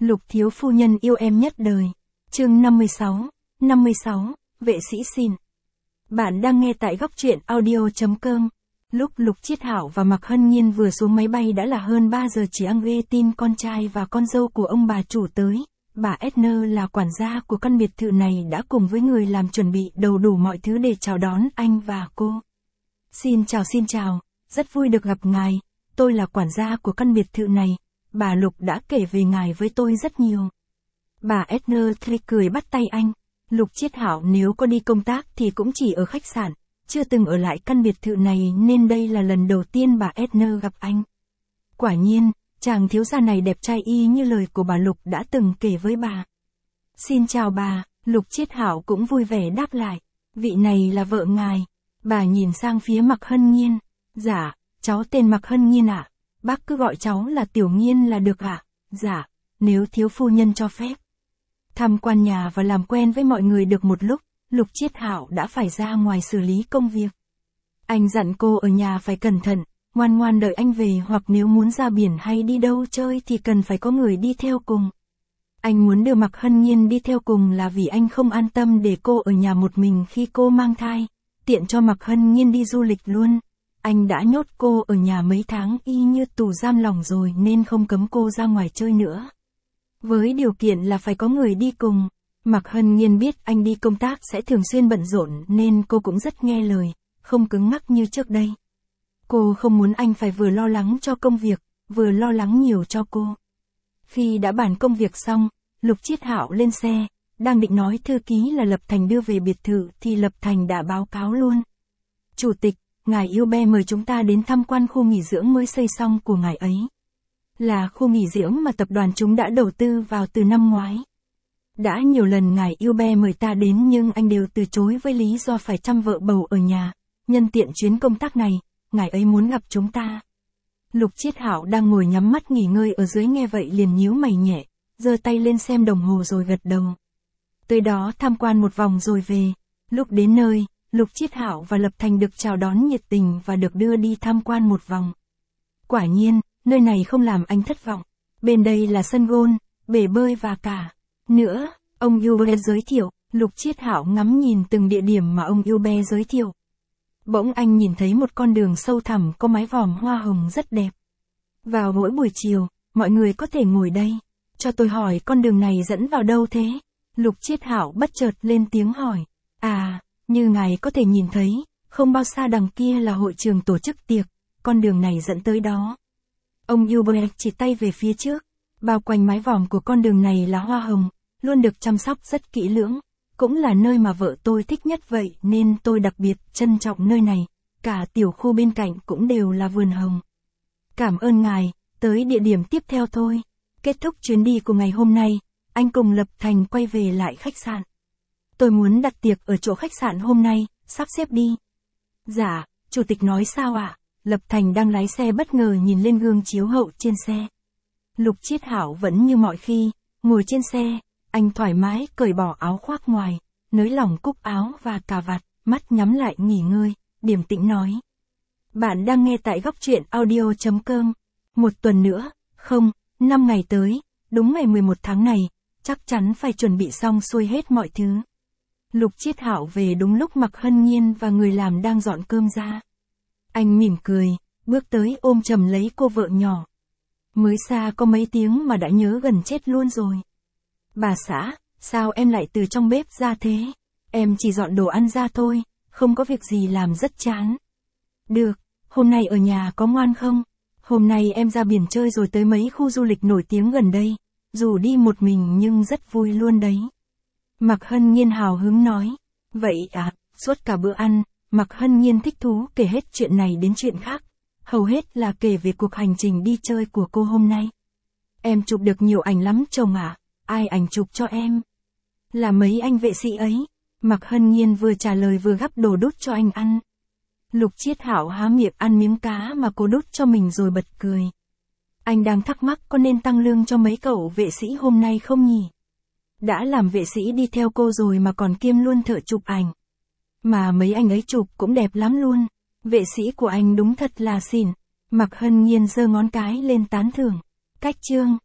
Lục thiếu phu nhân yêu em nhất đời. Chương 56, vệ sĩ xin. Bạn đang nghe tại góc truyện audio.com. Lúc Lục Chiết Hảo và Mạc Hân Nhiên vừa xuống máy bay đã là hơn 3 giờ chiều, nghe tin con trai và con dâu của ông bà chủ tới. Bà Edner là quản gia của căn biệt thự này đã cùng với người làm chuẩn bị đầy đủ mọi thứ để chào đón anh và cô. Xin chào, rất vui được gặp ngài, tôi là quản gia của căn biệt thự này, bà Lục đã kể về ngài với tôi rất nhiều. Bà Edner cười bắt tay anh. Lục Chiết Hảo nếu có đi công tác thì cũng chỉ ở khách sạn, chưa từng ở lại căn biệt thự này nên đây là lần đầu tiên bà Edner gặp anh. Quả nhiên, chàng thiếu gia này đẹp trai y như lời của bà Lục đã từng kể với bà. Xin chào bà, Lục Chiết Hảo cũng vui vẻ đáp lại. Vị này là vợ ngài. Bà nhìn sang phía Mạc Hân Nhiên. Dạ, cháu tên Mạc Hân Nhiên ạ. Bác cứ gọi cháu là Tiểu Nhiên là được ạ. Dạ, nếu thiếu phu nhân cho phép. Tham quan nhà và làm quen với mọi người được một lúc, Lục Chiết Hảo đã phải ra ngoài xử lý công việc. Anh dặn cô ở nhà phải cẩn thận, ngoan ngoan đợi anh về, hoặc nếu muốn ra biển hay đi đâu chơi thì cần phải có người đi theo cùng. Anh muốn đưa Mạc Hân Nhiên đi theo cùng là vì anh không an tâm để cô ở nhà một mình khi cô mang thai, tiện cho Mạc Hân Nhiên đi du lịch luôn. Anh đã nhốt cô ở nhà mấy tháng y như tù giam lỏng rồi nên không cấm cô ra ngoài chơi nữa. Với điều kiện là phải có người đi cùng. Mạc Hân Nhiên biết anh đi công tác sẽ thường xuyên bận rộn nên cô cũng rất nghe lời, không cứng ngắc như trước đây. Cô không muốn anh phải vừa lo lắng cho công việc, vừa lo lắng nhiều cho cô. Khi đã bàn công việc xong, Lục Chiết Hảo lên xe, đang định nói thư ký là Lập Thành đưa về biệt thự thì Lập Thành đã báo cáo luôn. Chủ tịch, ngài yêu be mời chúng ta đến tham quan khu nghỉ dưỡng mới xây xong của ngài ấy. Là khu nghỉ dưỡng mà tập đoàn chúng đã đầu tư vào từ năm ngoái. Đã nhiều lần ngài yêu be mời ta đến nhưng anh đều từ chối với lý do phải chăm vợ bầu ở nhà. Nhân tiện chuyến công tác này, ngài ấy muốn gặp chúng ta. Lục Chiết Hảo đang ngồi nhắm mắt nghỉ ngơi ở dưới nghe vậy liền nhíu mày nhẹ, giơ tay lên xem đồng hồ rồi gật đầu. Tới đó tham quan một vòng rồi về. Lúc đến nơi, Lục Chiết Hảo và Lập Thành được chào đón nhiệt tình và được đưa đi tham quan một vòng. Quả nhiên, nơi này không làm anh thất vọng. Bên đây là sân golf, bể bơi và cả nữa, ông Ube giới thiệu. Lục Chiết Hảo ngắm nhìn từng địa điểm mà ông Ube giới thiệu. Bỗng anh nhìn thấy một con đường sâu thẳm có mái vòm hoa hồng rất đẹp. Vào mỗi buổi chiều, mọi người có thể ngồi đây. Cho tôi hỏi con đường này dẫn vào đâu thế? Lục Chiết Hảo bất chợt lên tiếng hỏi. À, như ngài có thể nhìn thấy, không bao xa đằng kia là hội trường tổ chức tiệc, con đường này dẫn tới đó. Ông Ube chỉ tay về phía trước. Bao quanh mái vòm của con đường này là hoa hồng, luôn được chăm sóc rất kỹ lưỡng. Cũng là nơi mà vợ tôi thích nhất vậy nên tôi đặc biệt trân trọng nơi này, cả tiểu khu bên cạnh cũng đều là vườn hồng. Cảm ơn ngài, tới địa điểm tiếp theo thôi. Kết thúc chuyến đi của ngày hôm nay, anh cùng Lập Thành quay về lại khách sạn. Tôi muốn đặt tiệc ở chỗ khách sạn hôm nay, sắp xếp đi. Dạ, chủ tịch nói sao ạ? Lập Thành đang lái xe bất ngờ nhìn lên gương chiếu hậu trên xe. Lục Chiết Hảo vẫn như mọi khi, ngồi trên xe. Anh thoải mái cởi bỏ áo khoác ngoài, nới lỏng cúc áo và cà vạt, mắt nhắm lại nghỉ ngơi, điềm tĩnh nói. Bạn đang nghe tại góc truyện audio.com. Một tuần nữa, 5 ngày tới, đúng ngày 11 tháng này, chắc chắn phải chuẩn bị xong xuôi hết mọi thứ. Lục Chiết Hảo về đúng lúc Mạc Hân Nhiên và người làm đang dọn cơm ra. Anh mỉm cười, bước tới ôm chầm lấy cô vợ nhỏ. Mới xa có mấy tiếng mà đã nhớ gần chết luôn rồi. Bà xã, sao em lại từ trong bếp ra thế? Em chỉ dọn đồ ăn ra thôi, không có việc gì làm rất chán. Được, hôm nay ở nhà có ngoan không? Hôm nay em ra biển chơi rồi tới mấy khu du lịch nổi tiếng gần đây, dù đi một mình nhưng rất vui luôn đấy. Mạc Hân Nhiên hào hứng nói. Vậy à, suốt cả bữa ăn, Mạc Hân Nhiên thích thú kể hết chuyện này đến chuyện khác, hầu hết là kể về cuộc hành trình đi chơi của cô hôm nay. Em chụp được nhiều ảnh lắm chồng ạ. Ai ảnh chụp cho em? Là mấy anh vệ sĩ ấy. Mạc Hân Nhiên vừa trả lời vừa gắp đồ đút cho anh ăn. Lục Chiết Hảo há miệng ăn miếng cá mà cô đút cho mình rồi bật cười. Anh đang thắc mắc có nên tăng lương cho mấy cậu vệ sĩ hôm nay không nhỉ? Đã làm vệ sĩ đi theo cô rồi mà còn kiêm luôn thợ chụp ảnh. Mà mấy anh ấy chụp cũng đẹp lắm luôn. Vệ sĩ của anh đúng thật là xịn. Mạc Hân Nhiên giơ ngón cái lên tán thưởng. Cách chương.